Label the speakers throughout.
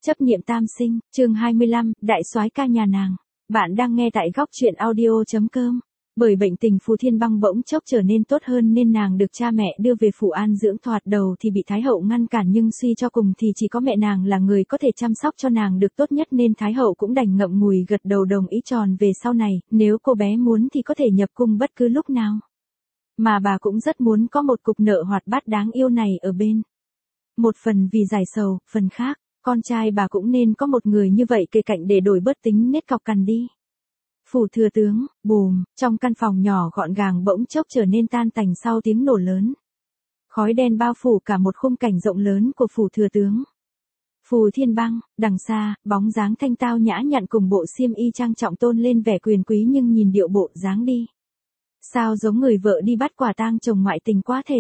Speaker 1: Chấp niệm tam sinh, chương 25, đại soái ca nhà nàng. Bạn đang nghe tại góc truyện audio.com. Bởi bệnh tình Phù Thiên Băng bỗng chốc trở nên tốt hơn nên nàng được cha mẹ đưa về Phủ An dưỡng, thoạt đầu thì bị Thái hậu ngăn cản nhưng suy cho cùng thì chỉ có mẹ nàng là người có thể chăm sóc cho nàng được tốt nhất nên Thái hậu cũng đành ngậm ngùi gật đầu đồng ý tròn về sau này, nếu cô bé muốn thì có thể nhập cung bất cứ lúc nào. Mà bà cũng rất muốn có một cục nợ hoạt bát đáng yêu này ở bên. Một phần vì giải sầu, phần khác, con trai bà cũng nên có một người như vậy kề cạnh để đổi bớt tính nết cọc cằn đi. Phủ thừa tướng, bùm, trong căn phòng nhỏ gọn gàng bỗng chốc trở nên tan tành sau tiếng nổ lớn. Khói đen bao phủ cả một khung cảnh rộng lớn của phủ thừa tướng. Phù Thiên Băng, đằng xa, bóng dáng thanh tao nhã nhặn cùng bộ xiêm y trang trọng tôn lên vẻ quyền quý nhưng nhìn điệu bộ dáng đi. Sao giống người vợ đi bắt quả tang chồng ngoại tình quá thể.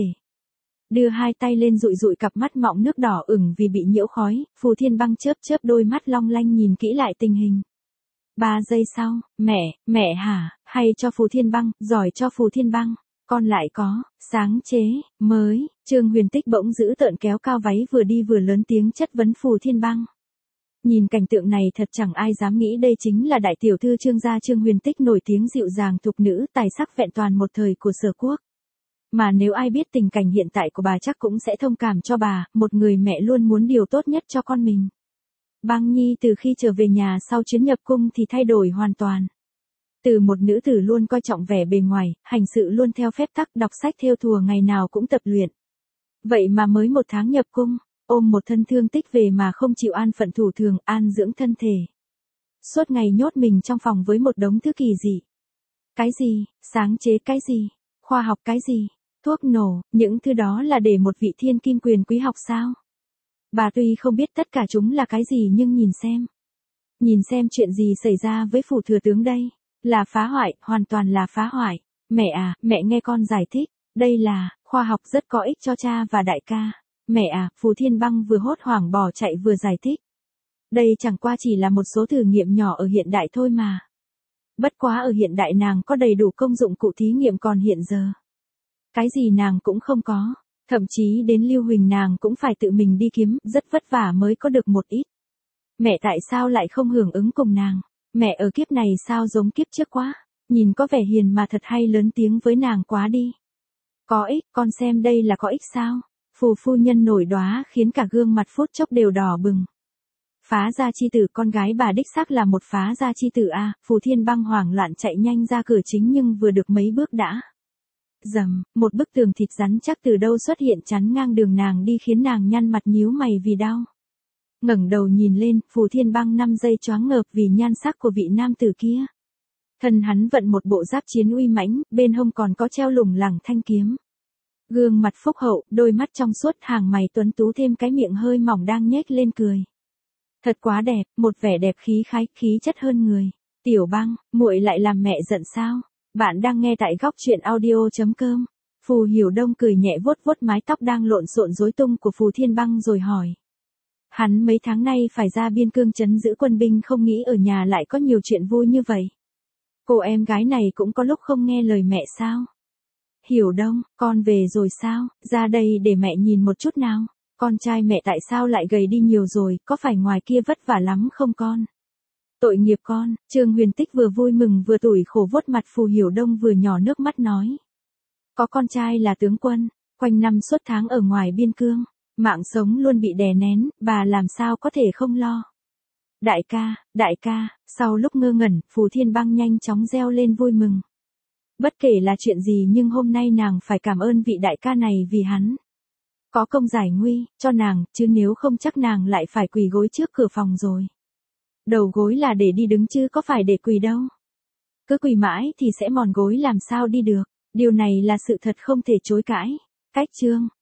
Speaker 1: Đưa hai tay lên dụi dụi cặp mắt mọng nước đỏ ửng vì bị nhiễu khói, Phù Thiên Băng chớp chớp đôi mắt long lanh nhìn kỹ lại tình hình. 3 giây sau, mẹ hả, hay cho Phù Thiên Băng, giỏi cho Phù Thiên Băng, con lại có, sáng chế, mới, Trương Huyền Tích bỗng giữ tợn kéo cao váy vừa đi vừa lớn tiếng chất vấn Phù Thiên Băng. Nhìn cảnh tượng này thật chẳng ai dám nghĩ đây chính là đại tiểu thư Trương gia Trương Huyền Tích nổi tiếng dịu dàng thục nữ tài sắc vẹn toàn một thời của Sở Quốc. Mà nếu ai biết tình cảnh hiện tại của bà chắc cũng sẽ thông cảm cho bà, một người mẹ luôn muốn điều tốt nhất cho con mình. Băng Nhi từ khi trở về nhà sau chuyến nhập cung thì thay đổi hoàn toàn. Từ một nữ tử luôn coi trọng vẻ bề ngoài, hành sự luôn theo phép tắc, đọc sách thêu thùa ngày nào cũng tập luyện. Vậy mà mới 1 tháng nhập cung, ôm một thân thương tích về mà không chịu an phận thủ thường, an dưỡng thân thể. Suốt ngày nhốt mình trong phòng với một đống thứ kỳ dị. Cái gì, sáng chế cái gì, khoa học cái gì, thuốc nổ, những thứ đó là để một vị thiên kim quyền quý học sao? Bà tuy không biết tất cả chúng là cái gì nhưng nhìn xem chuyện gì xảy ra với phủ thừa tướng đây, là phá hoại, hoàn toàn là phá hoại. Mẹ à, mẹ nghe con giải thích, đây là, khoa học rất có ích cho cha và đại ca. Mẹ à, Phù Thiên Băng vừa hốt hoảng bỏ chạy vừa giải thích. Đây chẳng qua chỉ là một số thử nghiệm nhỏ ở hiện đại thôi mà. Bất quá ở hiện đại nàng có đầy đủ công dụng cụ thí nghiệm còn hiện giờ. Cái gì nàng cũng không có. Thậm chí đến Lưu Huỳnh nàng cũng phải tự mình đi kiếm, rất vất vả mới có được một ít. Mẹ tại sao lại không hưởng ứng cùng nàng? Mẹ ở kiếp này sao giống kiếp trước quá? Nhìn có vẻ hiền mà thật hay lớn tiếng với nàng quá đi. Có ích, con xem đây là có ích sao? Phù phu nhân nổi đóa khiến cả gương mặt phút chốc đều đỏ bừng. Phá gia chi tử, con gái bà đích xác là một phá gia chi tử à? Phù Thiên Băng hoảng loạn chạy nhanh ra cửa chính nhưng vừa được mấy bước đã. Rầm, một bức tường thịt rắn chắc từ đâu xuất hiện chắn ngang đường nàng đi khiến nàng nhăn mặt nhíu mày vì đau. Ngẩng đầu nhìn lên, Phù Thiên Băng 5 giây choáng ngợp vì nhan sắc của vị nam tử kia. Thân hắn vận một bộ giáp chiến uy mãnh, bên hông còn có treo lủng lẳng thanh kiếm. Gương mặt phúc hậu, đôi mắt trong suốt, hàng mày tuấn tú thêm cái miệng hơi mỏng đang nhếch lên cười. Thật quá đẹp, một vẻ đẹp khí khái, khí chất hơn người. Tiểu Băng, muội lại làm mẹ giận sao? Bạn đang nghe tại góc truyện audio.com. Phù Hiểu Đông cười nhẹ vuốt vuốt mái tóc đang lộn xộn rối tung của Phù Thiên Băng rồi hỏi. Hắn mấy tháng nay phải ra biên cương trấn giữ quân binh không nghĩ ở nhà lại có nhiều chuyện vui như vậy. Cô em gái này cũng có lúc không nghe lời mẹ sao? Hiểu Đông, con về rồi sao? Ra đây để mẹ nhìn một chút nào. Con trai mẹ tại sao lại gầy đi nhiều rồi, có phải ngoài kia vất vả lắm không con? Tội nghiệp con, Trương Huyền Tích vừa vui mừng vừa tủi khổ vuốt mặt Phù Hiểu Đông vừa nhỏ nước mắt nói. Có con trai là tướng quân, quanh năm suốt tháng ở ngoài biên cương, mạng sống luôn bị đè nén, bà làm sao có thể không lo. Đại ca, sau lúc ngơ ngẩn, Phù Thiên Băng nhanh chóng reo lên vui mừng. Bất kể là chuyện gì nhưng hôm nay nàng phải cảm ơn vị đại ca này vì hắn có công giải nguy cho nàng, chứ nếu không chắc nàng lại phải quỳ gối trước cửa phòng rồi. Đầu gối là để đi đứng chứ có phải để quỳ đâu. Cứ quỳ mãi thì sẽ mòn gối làm sao đi được, điều này là sự thật không thể chối cãi. Cách chương